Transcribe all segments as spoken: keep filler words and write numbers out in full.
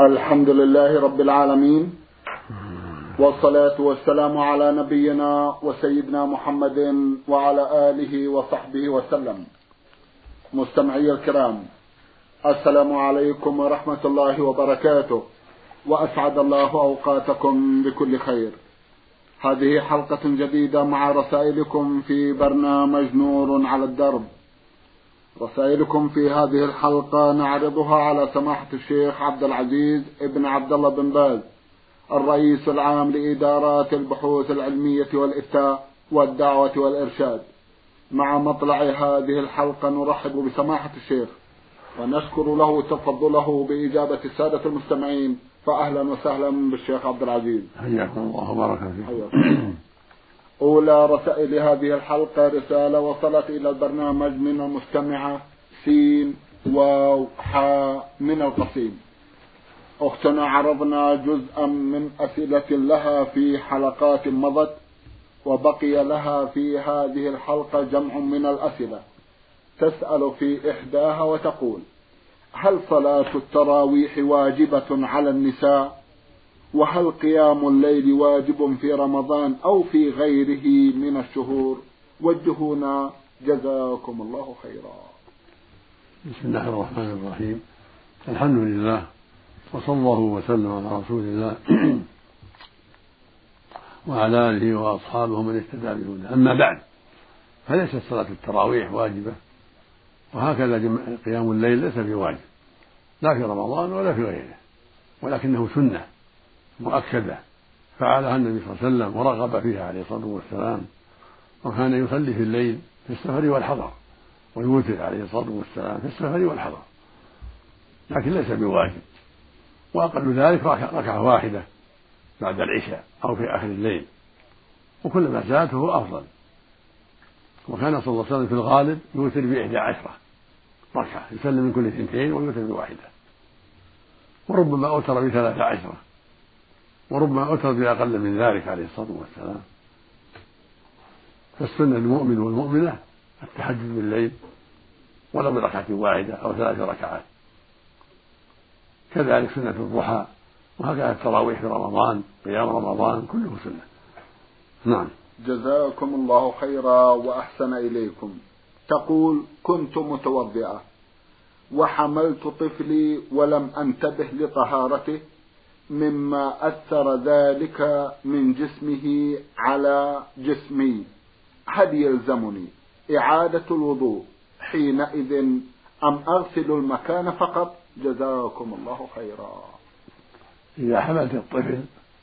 الحمد لله رب العالمين، والصلاة والسلام على نبينا وسيدنا محمد وعلى آله وصحبه وسلم. مستمعي الكرام، السلام عليكم ورحمة الله وبركاته، وأسعد الله أوقاتكم بكل خير. هذه حلقة جديدة مع رسائلكم في برنامج نور على الدرب. رسائلكم في هذه الحلقة نعرضها على سماحة الشيخ عبد العزيز ابن عبد الله بن باز، الرئيس العام لإدارات البحوث العلمية والإفتاء والدعوة والإرشاد. مع مطلع هذه الحلقة نرحب بسماحة الشيخ ونشكر له تفضله بإجابة السادة المستمعين، فأهلا وسهلا بالشيخ عبد العزيز. حياكم الله وبارك فيكم. أولى رسائل هذه الحلقة رسالة وصلت إلى البرنامج من المستمعة سين واو حاء من القصيم. أختنا عرضنا جزءا من أسئلة لها في حلقات مضت، وبقي لها في هذه الحلقة جمع من الأسئلة. تسأل في إحداها وتقول: هل صلاة التراويح واجبة على النساء؟ وهل قيام الليل واجب في رمضان أو في غيره من الشهور؟ وجهونا جزاكم الله خيرا. بسم الله الرحمن الرحيم. الحمد لله، وصلى الله وسلم على رسول الله وعلى آله وأصحابه من اهتدى بهداه. أما بعد، فليست صلاة التراويح واجبة، وهكذا قيام الليل ليس بواجب لا في رمضان ولا في غيره، ولكنه سنة مؤكدة فعلها النبي صلى الله عليه وسلم ورغب فيها عليه الصلاة والسلام، وكان يصلي في الليل في السفر والحضر، ويوتر عليه الصلاة والسلام في السفر والحضر، لكن ليس بواجب. وأقل ذلك ركعة واحدة بعد العشاء أو في آخر الليل، وكل ما زاد فهو أفضل. وكان صلى الله عليه وسلم في الغالب يوتر بإحدى عشرة ركعة، يسلم من كل اثنتين ويوتر بواحدة، وربما أوتر بثلاث عشرة، وربما أوتر بأقل من ذلك عليه الصلاة والسلام. فالسنة للمؤمن والمؤمنة التهجد بالليل ولو بركعة واحدة أو ثلاث ركعات، كذلك سنة الضحى، وهكذا التراويح في رمضان، قيام رمضان كله سنة. نعم. جزاكم الله خيرا وأحسن إليكم. تقول: كنت متوضئة وحملت طفلي ولم أنتبه لطهارته، مما أثر ذلك من جسمه على جسمي، هل يلزمني إعادة الوضوء حينئذ أم أغسل المكان فقط؟ جزاكم الله خيرا. إذا حملت الطفل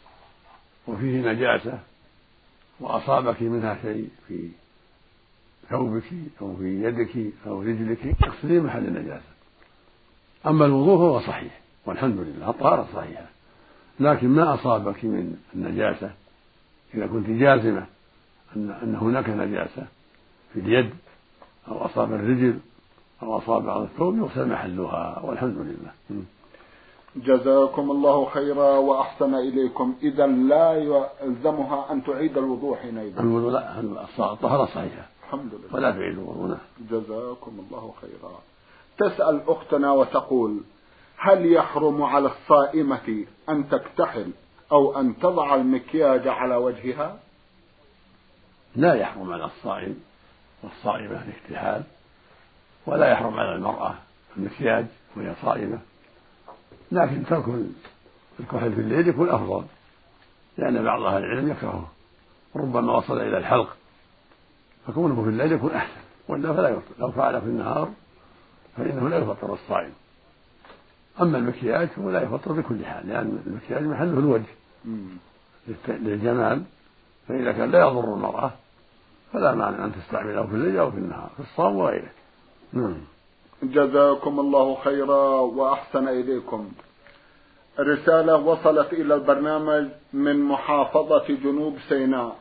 وفيه نجاسة وأصابك منها شيء في ثوبك أو في يدك أو رجلك، اغسلي محل النجاسة. أما الوضوء فهو صحيح والحمد لله، الطهارة صحيحة، لكن ما أصابك من النجاسة إذا كنت جازمة أن هناك نجاسة في اليد أو أصاب الرجل أو أصاب بعض الثوب يغسل محلها والحمد لله. جزاكم الله خيرا وأحسن إليكم. إذا لا يلزمها أن تعيد الوضوء حينئذ؟ الوضوء لا، الطهارة صحيحة الحمد لله، ولا تعيد الوضوء. جزاكم الله خيرا. تسأل أختنا وتقول: هل يحرم على الصائمة أن تكتحل أو أن تضع المكياج على وجهها؟ لا يحرم على الصائم والصائمة الاكتحال، ولا يحرم على المرأة المكياج وهي صائمة، لكن ترك الكحل في الليل يكون أفضل، لأن بعض أهل العلم يكرهه، ربما وصل إلى الحلق، فكونه في الليل يكون أحسن، وإلا فلا يفطر. لو فعل في النهار فإنه لا يفطر الصائم. أما المكياج فهو لا يفطر بكل حال، لأن المكياج محله الوجه للجمال، فإذا كان لا يضر المرأة فلا مانع أن تستعمله في الليل أو في النهار في الصوم وغيره. نعم. جزاكم الله خيرا وأحسن إليكم. رسالة وصلت إلى البرنامج من محافظة جنوب سيناء،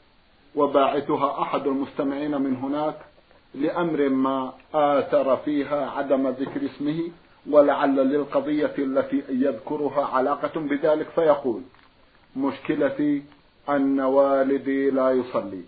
وباعثها أحد المستمعين من هناك لأمر ما آثر فيها عدم ذكر اسمه، ولعل للقضية التي يذكرها علاقة بذلك، فيقول: مشكلتي أن والدي لا يصلي،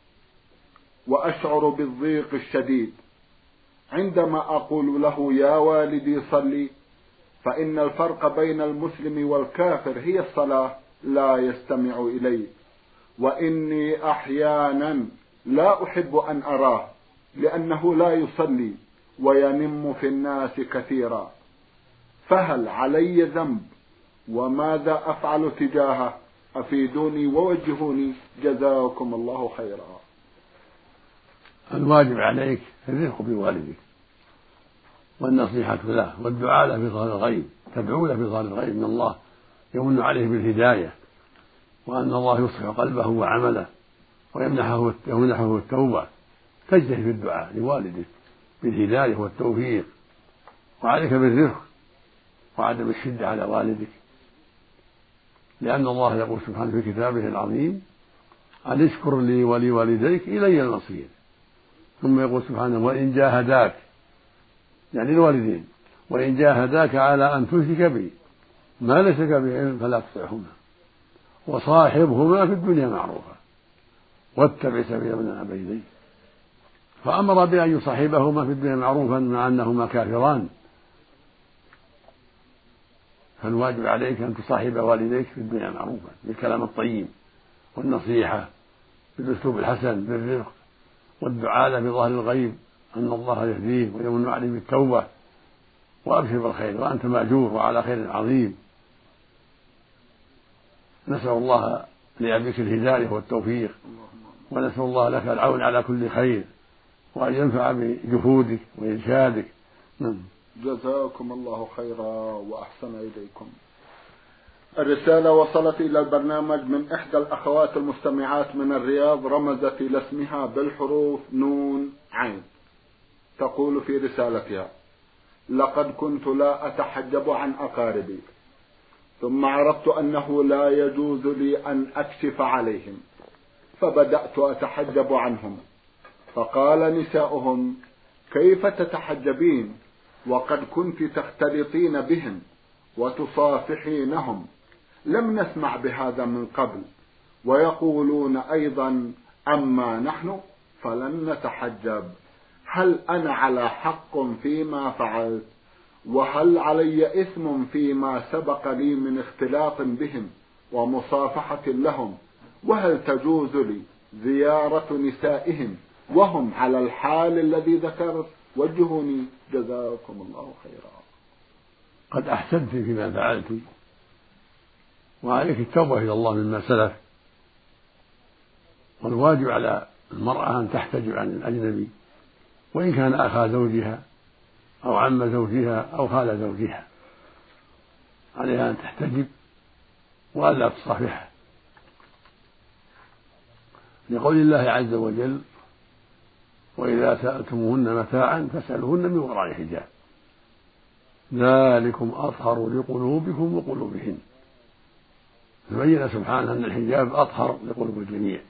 وأشعر بالضيق الشديد عندما أقول له: يا والدي صلي، فإن الفرق بين المسلم والكافر هي الصلاة لا يستمع إليه، وإني أحيانا لا أحب أن أراه لأنه لا يصلي وينم في الناس كثيرا، فهل علي ذنب؟ وماذا أفعل تجاهه؟ أفيدوني ووجهوني جزاكم الله خيرا. الواجب عليك الرفق بوالدك والنصيحة له والدعاء له في ظهر الغيب، تدعو له في ظهر الغيب من الله يمن عليه بالهداية، وأن الله يصلح قلبه وعمله ويمنحه يمنحه التوبة. تجتهد في الدعاء لوالدك بالهداية والتوفيق، وعليك بالرفق وعدم الشدة على والدك، لأن الله يقول سبحانه في كتابه العظيم: أن اشكر لي ولوالديك إلي المصير. ثم يقول سبحانه: وإن جاهداك، يعني الوالدين، وإن جاهداك على أن تشرك بي ما ليس لك بعلم فلا تطعهما وصاحبهما في الدنيا معروفا واتبع سبيل من أناب إليه. فأمر بأن يصاحبهما في الدنيا معروفا مع أنهما كافران. فالواجب عليك أن تصاحب والديك في الدنيا معروفا بالكلام الطيب والنصيحة بالأسلوب الحسن بالرفق، والدعاء له بظهر الغيب أن الله يهديه ويمن عليه بالتوبة، وأبشر بالخير وأنت مأجور وعلى خير عظيم. نسأل الله لأبيك الهداية والتوفيق، ونسأل الله لك العون على كل خير، وأن ينفع بجهودك وإرشادك. نعم. جزاكم الله خيرا وأحسن إليكم. الرسالة وصلت إلى البرنامج من إحدى الأخوات المستمعات من الرياض، رمزت إلى اسمها بالحروف نون عين. تقول في رسالتها: لقد كنت لا أتحجب عن أقاربي، ثم عرفت أنه لا يجوز لي أن أكشف عليهم، فبدأت أتحجب عنهم، فقال نساؤهم: كيف تتحجبين وقد كنت تختلطين بهم وتصافحينهم؟ لم نسمع بهذا من قبل. ويقولون أيضا: أما نحن فلن نتحجب. هل أنا على حق فيما فعلت؟ وهل علي إثم فيما سبق لي من اختلاط بهم ومصافحة لهم؟ وهل تجوز لي زيارة نسائهم وهم على الحال الذي ذكرت؟ وجهوني جزاكم الله خيرا. قد أحسنت فيما فعلت، وعليك التوبة إلى الله مما سلف. والواجب على المرأة أن تحتجب عن الأجنبي، وإن كان أخا زوجها أو عم زوجها أو خال زوجها، عليها أن تحتجب وألا تصافحه، لقول الله عز وجل: وإذا سألتموهن متاعا فاسألوهن من وراء حجاب ذلكم أطهر لقلوبكم وقلوبهن. فبين سبحانه أن الحجاب أطهر لقلوب الجميع.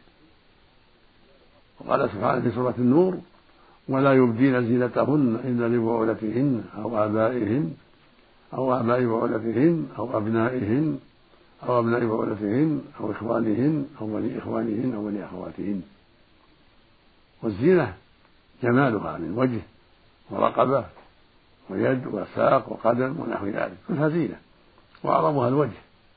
وقال سبحانه في سورة النور: ولا يبدين زينتهن إلا لبعولتهن أو آبائهن أو آباء بعولتهن أو أبنائهن أو أبناء بعولتهن أو إخوانهن أو بني إخوانهن أو بني أخواتهن. والزينة جمالها من وجه ورقبة ويد وساق وقدم ونحو ذلك، كلها زينة، وأعظمها الوجه.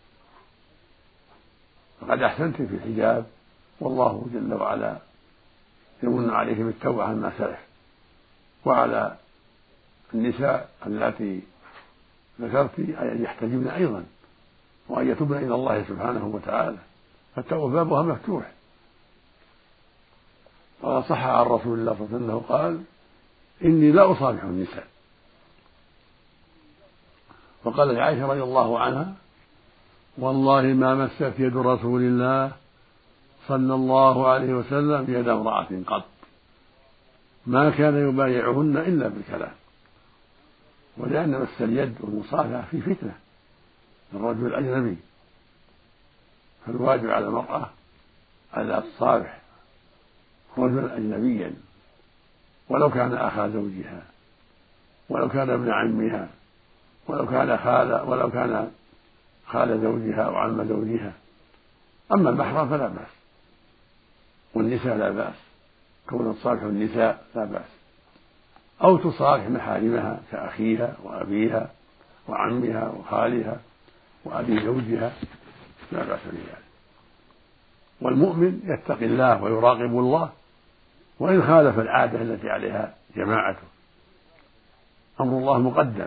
فقد أحسنت في الحجاب، والله جل وعلا يمن عليك بالتوبة عما سلف. وعلى النساء اللاتي ذكرت أن يحتجبن أيضا، وأن يتوبن إلى الله سبحانه وتعالى، فالتوبة بابها مفتوح. وصح عن رسول الله صلى الله عليه وسلم قال: إني لا أصافح النساء. وقال لعائشة رضي الله عنها: والله ما مست يد رسول الله صلى الله عليه وسلم يد امرأة قط، ما كان يبايعهن إلا بالكلام. ولأن مس اليد والمصافحة في فتنة للرجل الأجنبي، فالواجب على المرأة ألا تصافح رجلا أجنبيا ولو كان أخا زوجها، ولو كان ابن عمها، ولو كان خال ولو كان خال زوجها أو عم زوجها. أما المحرم فلا بأس، والنساء لا بأس، كون تصافح النساء لا بأس، أو تصافح محارمها كأخيها وأبيها وعمها وخالها وأبي زوجها لا بأس بذلك. والمؤمن يتقي الله ويراقب الله وإن خالف العادة التي عليها جماعته، أمر الله مقدم،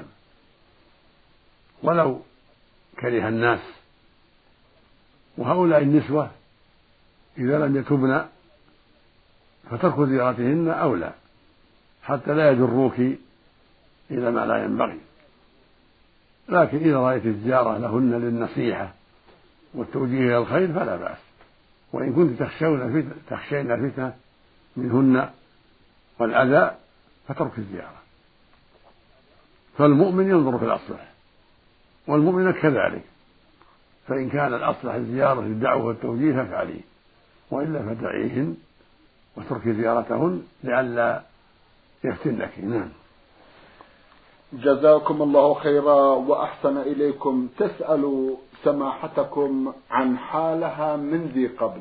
ولو كره الناس. وهؤلاء النسوة إذا لم يتبن فترك زيارتهن أولى حتى لا يجروك إلى ما لا ينبغي. لكن إذا رأيت الزيارة لهن للنصيحة والتوجيه إلى الخير فلا بأس، وإن كنت تخشون تخشين فتنة منهن والأذى فترك الزيارة. فالمؤمن ينظر في الأصلح والمؤمنة كذلك، فإن كان الأصلح الزيارة للدعوة والتوجيه فافعليه، وإلا فدعيهن وترك زيارتهن لئلا يفتنك. نعم. جزاكم الله خيرا وأحسن إليكم. تسأل سماحتكم عن حالها من ذي قبل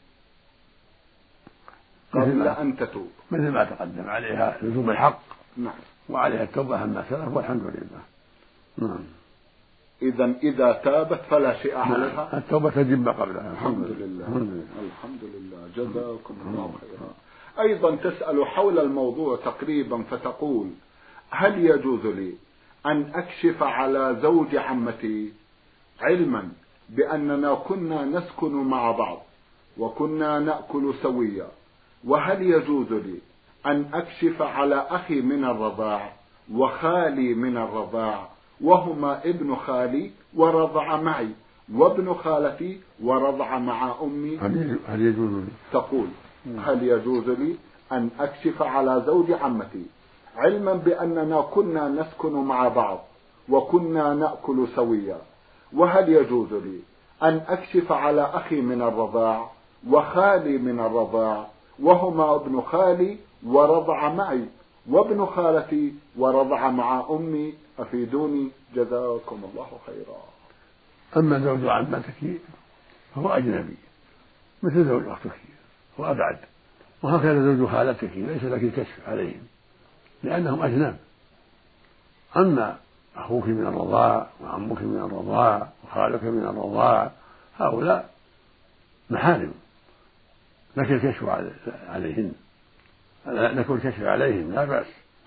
قبل أن تتوب، مثل ما تقدم، عليها لزوم الحق. نعم. وعليها التوبة عما سلف والحمد لله. نعم. إذا إذا تابت فلا شيء عليها. نعم. التوبة تجب ما قبلها. الحمد لله. الحمد لله. جزاكم الله خيرا. أيضا تسأل حول الموضوع تقريبا فتقول: هل يجوز لي أن أكشف على زوج عمتي علما بأننا كنا نسكن مع بعض وكنا نأكل سويا، وهل يجوز لي أن أكشف على أخي من الرضاع وخالي من الرضاع وهما ابن خالي ورضع معي وابن خالتي ورضع مع أمي؟ هل يجوز لي؟ تقول: هل يجوز لي أن أكشف على زوج عمتي علما بأننا كنا نسكن مع بعض وكنا نأكل سويا، وهل يجوز لي أن أكشف على أخي من الرضاع وخالي من الرضاع وهما ابن خالي ورضع معي وابن خالتي ورضع مع أمي؟ أفيدوني جزاكم الله خيرا. أما زوج عمتك فهو أجنبي مثل زوج أختك وأبعد، وهكذا زوج خالتك ليس لك الكشف عليهم لأنهم أجناب. أما أخوك من الرضاع وعمك من الرضاع وخالك من الرضاع هؤلاء محارم، لك الكشف عليهن، لك الكشف عليهم لا بأس.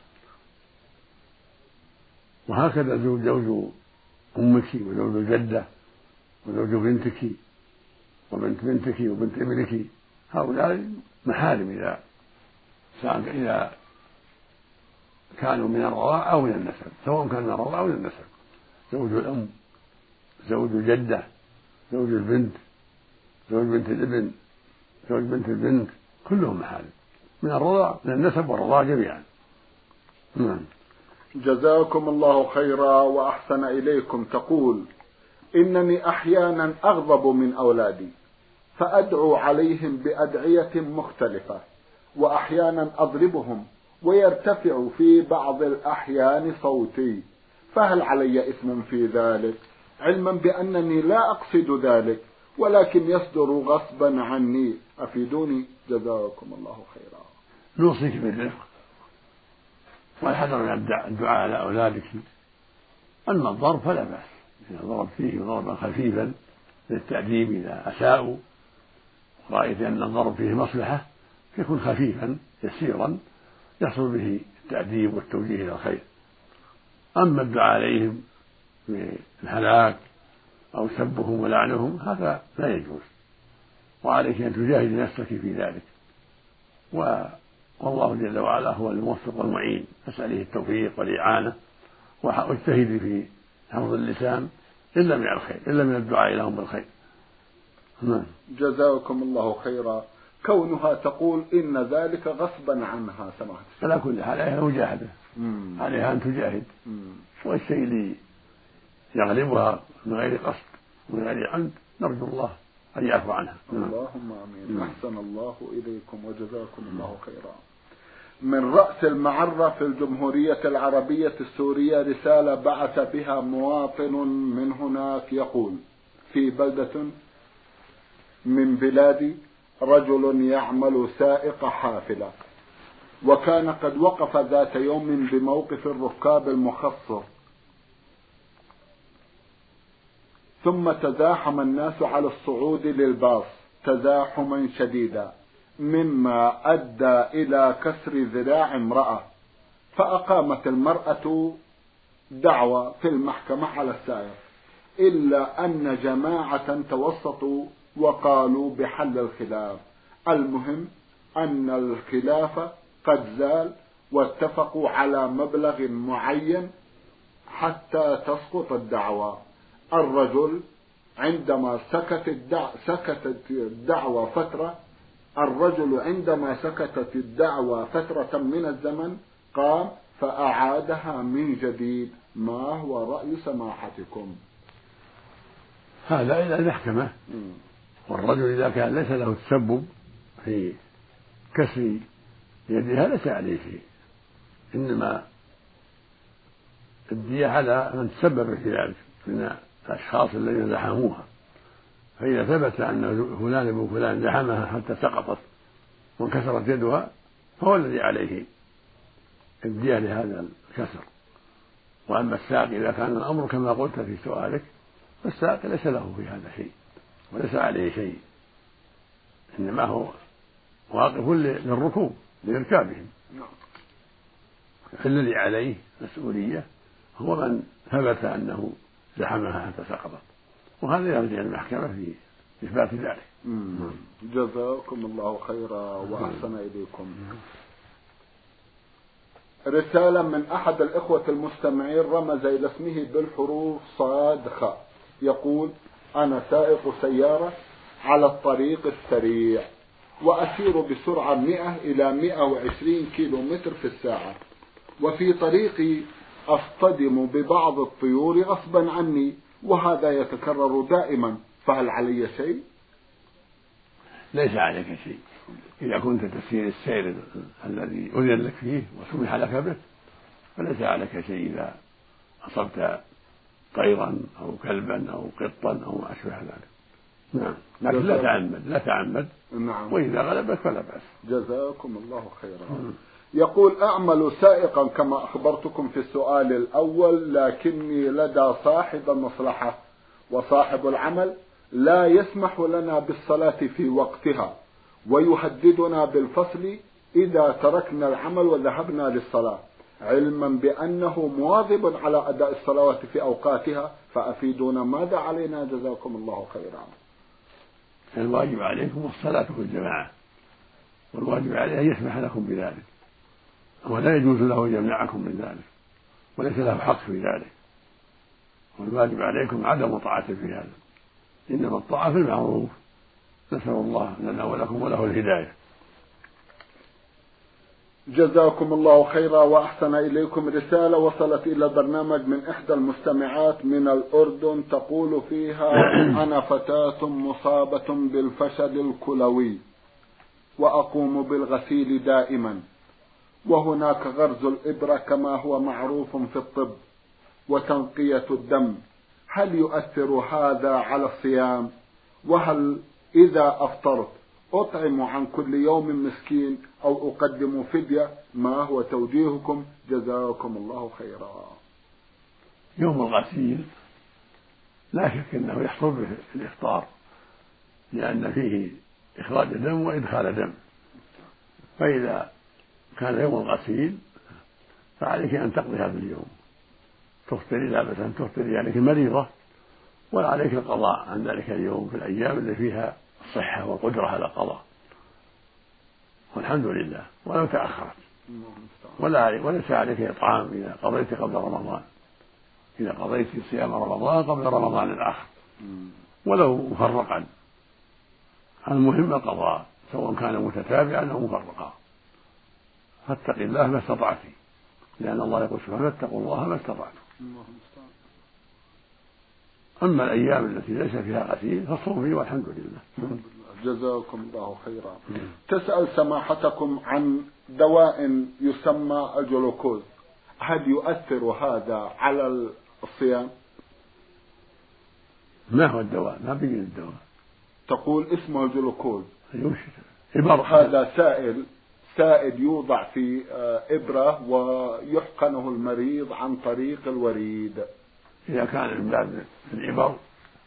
وهكذا زوج زوج أمك وزوج الجدة وزوج بنتك وبنت بنتك وبنت ابنك هؤلاء محارم إذا إذا كانوا من الرضاع أو من النسب، سواء كان من الرضاع أو من النسب. زوج الأم، زوج الجدة، زوج البنت، زوج بنت الابن، زوج بنت البنت، كلهم محارم من الرضاع من النسب والرضاع جميعا. نعم. جزاكم الله خيرا وأحسن إليكم. تقول: إنني أحيانا أغضب من أولادي فأدعو عليهم بأدعية مختلفة، وأحيانا أضربهم ويرتفع في بعض الأحيان صوتي، فهل علي إثم في ذلك، علما بأنني لا أقصد ذلك ولكن يصدر غصبا عني؟ أفيدوني جزاكم الله خيرا. نوصيك بالرفق والحذر من الدعاء على أولادك. أما الضرب فلا بأس إذا ضرب فيه ضربا خفيفا للتأديب إذا أساءوا رأيت أن الضرب فيه مصلحة يكون خفيفا يسيرا يحصل به التأديب والتوجيه إلى الخير. أما الدعاء عليهم بالهلاك أو سبهم ولعنهم هذا لا يجوز، وعليك أن تجاهد نفسك في ذلك، والله جل وعلا هو الموفق والمعين، فاسأله التوفيق والإعانة واجتهدي في حفظ اللسان إلا من الخير إلا من الدعاء لهم بالخير. جزاكم الله خيرا. كونها تقول إن ذلك غصبا عنها سمعت، على كل حال عليها مجاهدة، عليها أن تجاهد، والشيء اللي يغلبها من غير قصد ومن غير عمد نرجو الله أن يعفو عنها. اللهم آمين. أحسن الله إليكم وجزاكم الله خيرا. من رأس المعرة في الجمهورية العربية السورية رسالة بعث بها مواطن من هناك يقول: في بلدة من بلادي رجل يعمل سائق حافلة، وكان قد وقف ذات يوم بموقف الركاب المخصص ثم تزاحم الناس على الصعود للباص تزاحما شديدا مما أدى إلى كسر ذراع امرأة، فأقامت المرأة دعوى في المحكمة على السائق، إلا أن جماعة توسطوا وقالوا بحل الخلاف. المهم أن الخلاف قد زال واتفقوا على مبلغ معين حتى تسقط الدعوى. الرجل عندما سكت الدع... سكتت الدعوى فترة الرجل عندما سكتت الدعوى فترة من الزمن قام فأعادها من جديد. ما هو رأي سماحتكم؟ هذا إلى المحكمة، والرجل إذا كان ليس له تسبب في كسر يدها ليس عليه شيء، إنما الدية على من تسبب في ذلك من الأشخاص الذين زحموها. فإذا ثبت أن فلان ابن فلان زحمها حتى سقطت وانكسرت يدها فهو الذي عليه الدية لهذا الكسر. وأما الساق إذا كان الأمر كما قلت في سؤالك فالساق ليس له في هذا شيء وليس عليه شيء، إنما هو واقف للركوب لإركابهم. الذي عليه مسؤولية هو من ثبت أنه زحمها حتى سقطت، وهذا يرجع المحكمة في إثبات ذلك. جزاكم الله خيرا وأحسن إليكم. رسالة من أحد الإخوة المستمعين رمز إلى اسمه بالحروف صاد خاء، يقول: أنا سائق سيارة على الطريق السريع وأسير بسرعة مئة إلى مئة وعشرين كيلو متر في الساعة، وفي طريقي أصطدم ببعض الطيور غصبا عني، وهذا يتكرر دائما، فهل علي شيء؟ ليس عليك شيء إذا كنت تسير السير الذي أذن لك فيه وسمح لك به، فليس عليك شيء إذا أصبت طيرا أو كلبا أو قطا أو ما أشبه ذلك. نعم، لكن لا تعمد لا تعمد نعم. وإذا غلبك فلا بأس. جزاكم الله خيرا. يقول: أعمل سائقا كما أخبرتكم في السؤال الأول، لكني لدى صاحب المصلحة وصاحب العمل لا يسمح لنا بالصلاة في وقتها، ويهددنا بالفصل إذا تركنا العمل وذهبنا للصلاة، علما بأنه مواظب على أداء الصلوات في أوقاتها، فأفيدونا ماذا علينا جزاكم الله خيرا. الواجب عليكم الصلاة في الجماعة، والواجب عليه أن يسمح لكم بذلك، ولا يجوز له أن يمنعكم من ذلك، وليس له حق في ذلك، والواجب عليكم عدم طاعته في هذا، إنما الطاعة في المعروف. نسأل الله لنا ولكم وله الهداية. جزاكم الله خيرا وأحسن إليكم. رسالة وصلت إلى البرنامج من إحدى المستمعات من الأردن، تقول فيها: أنا فتاة مصابة بالفشل الكلوي وأقوم بالغسيل دائما، وهناك غرز الإبرة كما هو معروف في الطب وتنقية الدم، هل يؤثر هذا على الصيام؟ وهل إذا أفطرت أطعم عن كل يوم مسكين أو أقدم فدية؟ ما هو توجيهكم جزاكم الله خيرا. يوم الغسيل لا شك أنه يحصل به الإفطار، لأن فيه إخراج دم وإدخال دم، فإذا كان يوم الغسيل فعليك أن تقضي هذا اليوم، تفطري لا بأس أن تفطري يعني مريضة، ولا عليك القضاء عن ذلك اليوم في الأيام اللي فيها الصحة والقدرة على القضاء، والحمد لله. ولو تأخرت ولا وليس عليك إطعام إذا قضيت قبل رمضان، إذا قضيت صيام رمضان قبل رمضان الآخر ولو مفرقا، المهم القضاء سواء كان متتابعا أو مفرقا. فاتق الله ما استطعت، لأن الله يقول سبحانه: فاتقوا الله ما استطعتم. أما الأيام التي ليس فيها غسيل فالصوم فيه والحمد لله. جزاكم الله خيرا. تسأل سماحتكم عن دواء يسمى الجلوكوز، هل يؤثر هذا على الصيام؟ ما هو الدواء؟ ما بين الدواء. تقول اسمه الجلوكوز. هذا سائل سائل يوضع في إبرة ويحقنه المريض عن طريق الوريد. إذا كان من باب الإبر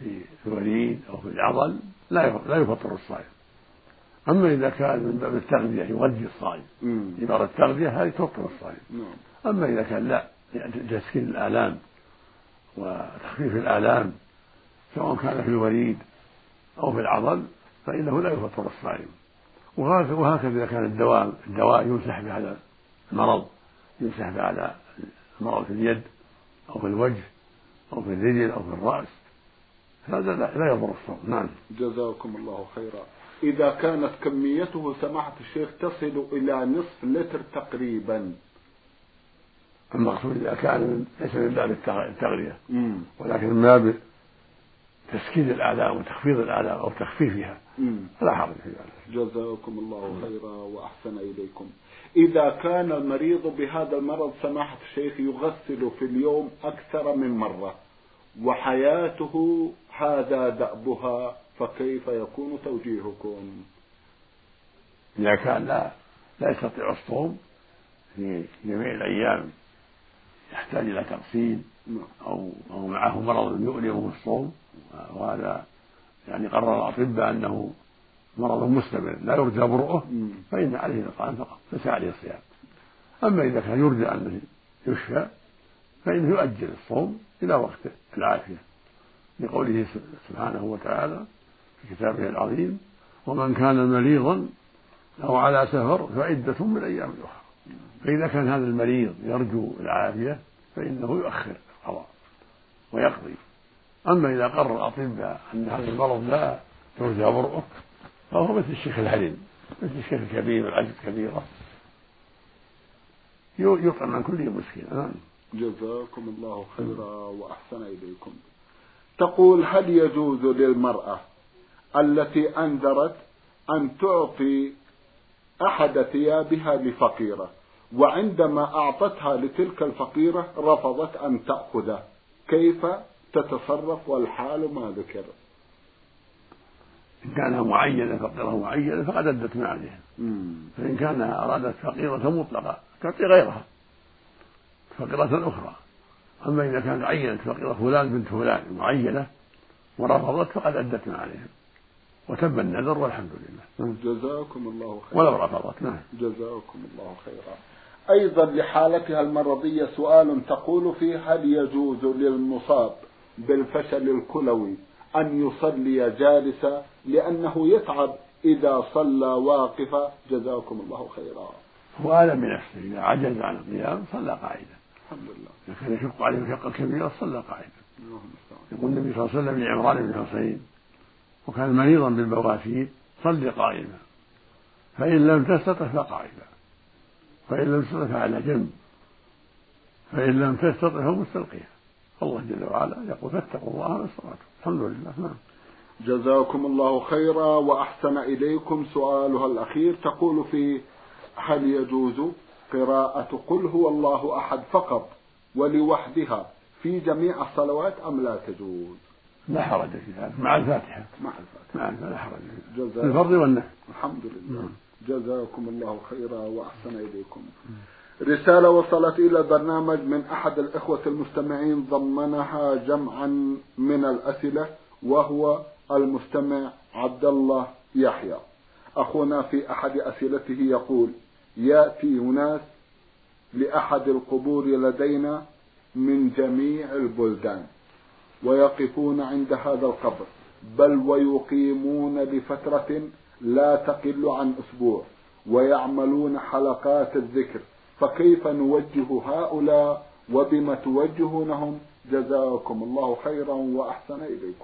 في الوريد أو في العضل لا لا يفطر الصائم. أما إذا كان من باب التغذية يغذي الصائم عبارة التغذية هذه تفطر الصائم. أما إذا كان لا يعني تسكين الآلام وتخفيف الآلام سواء كان في الوريد أو في العضل فإنه لا يفطر الصائم. وهكذا إذا كان الدواء الدواء يمسح به على المرض، يمسح به على المرض في اليد أو في الوجه أو في الرجل أو في الرأس، هذا لا يضر الصوم. نعم. جزاكم الله خيرا. إذا كانت كميته سماحة الشيخ تصل إلى نصف لتر تقريبا، المقصود إذا كان ليس من باب التغذية ولكن من باب تسكين الآلام وتخفيض الآلام أو تخفيفها فلا حرج في ذلك. جزاكم الله خيرا وأحسن إليكم. إذا كان المريض بهذا المرض سماحة الشيخ يغسل في اليوم أكثر من مرة وحياته هذا دأبها، فكيف يكون توجيهكم؟ إذا كان لا لا يستطيع الصوم في جميع الأيام يحتاج إلى تغسيل أو أو معه مرض يؤلمه الصوم، وهذا يعني قرر الأطباء أنه مرض مستمر لا يرجى برؤه، فإن عليه الإطعام فقط ليس عليه الصيام. أما إذا كان يرجى أنه يشفى فإنه يؤجل الصوم إلى وقت العافية، لقوله سبحانه وتعالى في كتابه العظيم: ومن كان مريضا أو على سفر فعدة من أيام أخرى. فإذا كان هذا المريض يرجو العافية فإنه يؤخر القضاء ويقضي. أما إذا قرر الأطباء أن هذا المرض لا يرجى برؤه فهو مثل الشيخ الهرم، مثل الشيخ الكبير والعجز كبيرة، يطعم عن كل مسكين. جزاكم الله خيرا وأحسن إليكم. تقول: هل يجوز للمرأة التي أنذرت أن تعطي أحد ثيابها لفقيرة وعندما أعطتها لتلك الفقيرة رفضت أن تأخذه، كيف تتصرف والحال ما ذكر؟ إن كانها معينة فقيرة معينة فقد أدت ما عليها، فإن كان أرادت فقيرة مطلقة تعطي غيرها فقيرة أخرى. أما إذا كانت عينت فقيرة فلان بنت فلان معينة ورفضت فقد أدت ما عليها وتم النذر والحمد لله. جزاكم الله خيرا. ولو رفضت. نعم. جزاكم الله خيرا. أيضا لحالتها المرضية سؤال تقول فيه: هل يجوز للمصاب بالفشل الكلوي أن يصلي جالسا لأنه يتعب إذا صلى واقفا؟ جزاكم الله خيرا. هو أعلم بنفسه، إذا عجز عن القيام صلى قاعدا. الحمد لله. إذا كان يشق عليه مشقة كبيرة صلى قاعدا. يقول النبي صلى الله عليه وسلم لعمران بن حسين وكان مريضا بالبواسير: صل قائما، فإن لم تستطع فقاعدا، فإن لم تستطع فعلى جنب، فإن لم تستطع فمستلقيا. الله جل وعلا يقول: فاتقوا الله ما استطعتم. الحمد لله. نعم. جزاكم الله خيرا وأحسن إليكم. سؤالها الأخير تقول فيه: هل يجوز قراءة قل هو الله أحد فقط ولوحدها في جميع الصلوات أم لا تجوز؟ لا حرج في ذلك، مع الفاتحة. مع الفاتحة. مع لا حرج في الفرض والنفل. الحمد لله. جزاكم الله خيرا وأحسن إليكم. رسالة وصلت إلى البرنامج من أحد الإخوة المستمعين ضمنها جمعا من الأسئلة، وهو المستمع عبد الله يحيى. أخونا في أحد أسئلته يقول: يأتي ناس لأحد القبور لدينا من جميع البلدان ويقفون عند هذا القبر، بل ويقيمون لفترة لا تقل عن أسبوع ويعملون حلقات الذكر، فكيف نوجه هؤلاء وبما توجهونهم؟ جزاكم الله خيرا وأحسن إليكم.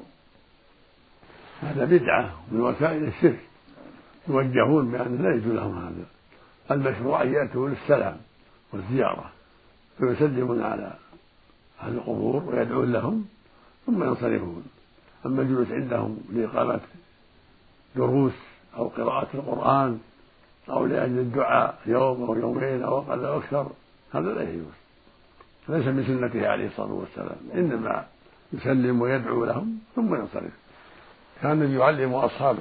هذا بدعة من وسائل الشرك، يوجهون بأن لا يجوز لهم هذا. المشروع أن يأتوا للسلام والزيارة فيسلمون على أهل القبور ويدعون لهم ثم ينصرفون. أما الجلوس عندهم لإقامة دروس أو قراءة القرآن أو لأجل الدعاء يوم أو يومين أو أقل أو أكثر هذا لا يجوز، ليس من سنته عليه الصلاة والسلام، إنما يسلم ويدعو لهم ثم ينصرف. كان النبي يعلم أصحابه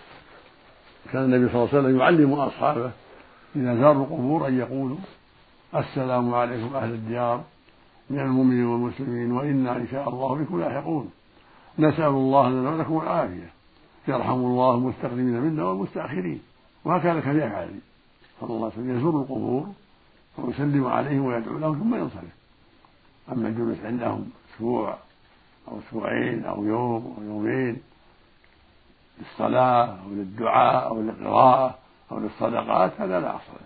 كان النبي صلى الله عليه وسلم يعلم أصحابه إذا زاروا القبور أن يقولوا: السلام عليكم أهل الديار من المؤمنين والمسلمين وإنا إن شاء الله بكم لاحقون، نسأل الله لنا ولكم العافية، يرحم الله المستقدمين منا والمستأخرين. وهكذا كان يفعل صلى الله عليه وسلم، يزور القبور ويسلم عليهم ويدعو لهم ثم ينصرف. أما الجلوس عندهم أسبوع أو أسبوعين أو يوم أو يومين للصلاة أو للدعاء أو للقراءة أو للصدقات هذا لا أصل له،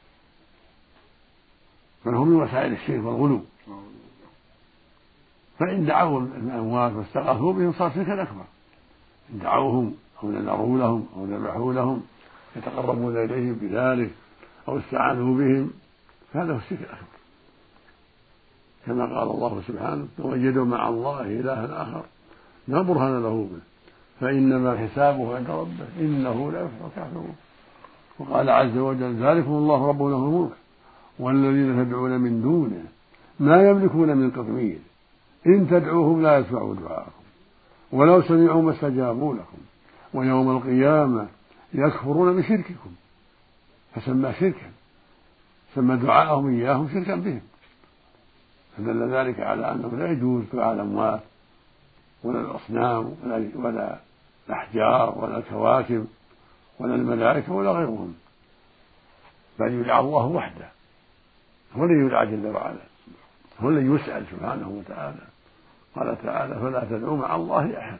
بل هو من وسائل الشرك والغلو. فإن دعوا الأموات واستغاثوا بهم صار شركا أكبر، إن دعوهم أو نذروا لهم أو ذبحوا لهم يتقربون إليهم بذلك أو استعانوا بهم فهذا هو الشرك الأكبر، كما قال الله سبحانه: ووجدوا مع الله إلها آخر لا برهان له به فإنما حسابه عند ربه إنه لا يفلح الكافرون. وقال عز وجل: ذلكم الله ربنا له الملك والذين تدعون من دونه ما يملكون من قطمير إن تدعوهم لا يسمعوا دعاءكم ولو سمعوا ما استجابوا لكم ويوم القيامة يكفرون بشرككم. فسمى شركا، سمى دعاءهم إياهم شركا بهم، فدل ذلك على أنه لا يجوز دعاء الأموات ولا الأصنام ولا الأحجار ولا الكواكب ولا الملائكة ولا غيرهم، بل يدعى الله وحده، هو الذي يدعى جل وعلا، هو الذي يسأل سبحانه وتعالى. قال تعالى: فلا تدعوا مع الله أحدا.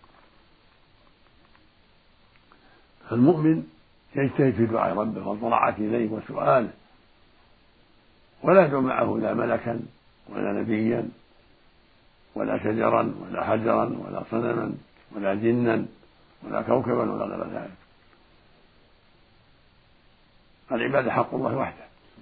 فالمؤمن يجتهد في دعاء ربه والضراعة إليه وسؤاله، ولا يدعو معه لا ملكا ولا نبيا ولا شجرا ولا حجرا ولا صنما ولا جنا ولا كوكبا ولا غير ذلك. العبادة حق الله وحده.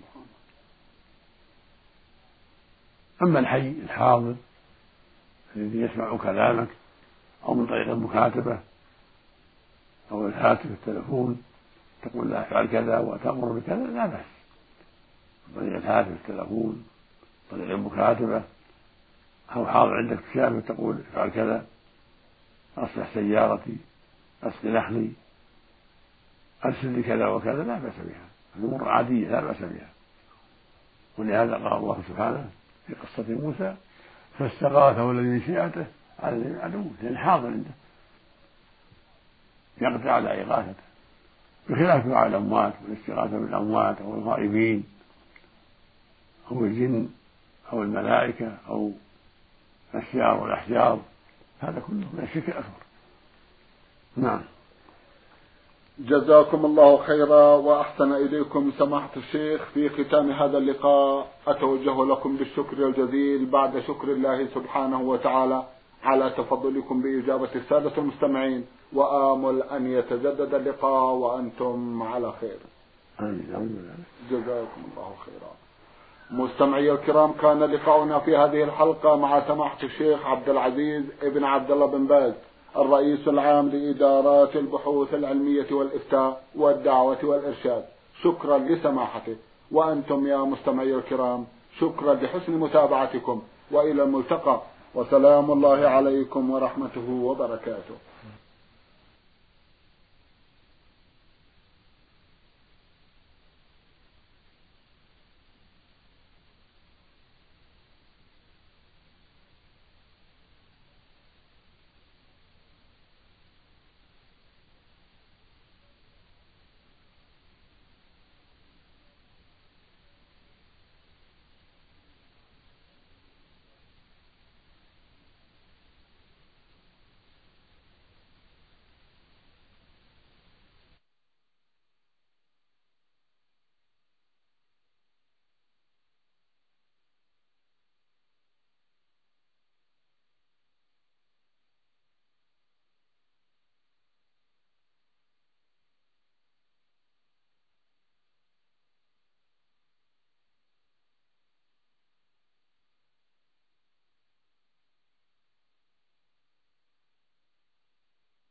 أما الحي الحاضر الذي يسمع كلامك أو من طريق المكاتبة أو الهاتف التلفون تقول له افعل كذا وتأمر بكذا لا بأس، من طريق الهاتف التلفون طريق المكاتبة أو حاضر عندك تشافه تقول افعل كذا، أصلح سيارتي، أسقي نخلي، أرسل لي كذا وكذا لا بأس بها، الأمور عادية لا بأس بها. ولهذا قال الله سبحانه في قصة موسى: فاستغاثه الذي من شيعته على الذي من عدوه، لأن حاضر عنده يقدر على إغاثته، بخلاف دعاء الأموات والاستغاثة بالأموات أو الغائبين أو الجن أو الملائكة أو الأشجار والأحجار، هذا كله من الشرك الأكبر. نعم. جزاكم الله خيرا وأحسن إليكم سماحة الشيخ. في ختام هذا اللقاء أتوجه لكم بالشكر الجزيل بعد شكر الله سبحانه وتعالى على تفضلكم بإجابة السادة المستمعين، وآمل أن يتجدد اللقاء وأنتم على خير. آمين. جزاكم الله خيرا. مستمعي الكرام، كان لقاؤنا في هذه الحلقة مع سماحة الشيخ عبد العزيز ابن عبد الله بن باز، الرئيس العام لإدارات البحوث العلمية والإفتاء والدعوة والإرشاد. شكرا لسماحته، وأنتم يا مستمعي الكرام شكرا لحسن متابعتكم، وإلى الملتقى، وسلام الله عليكم ورحمته وبركاته.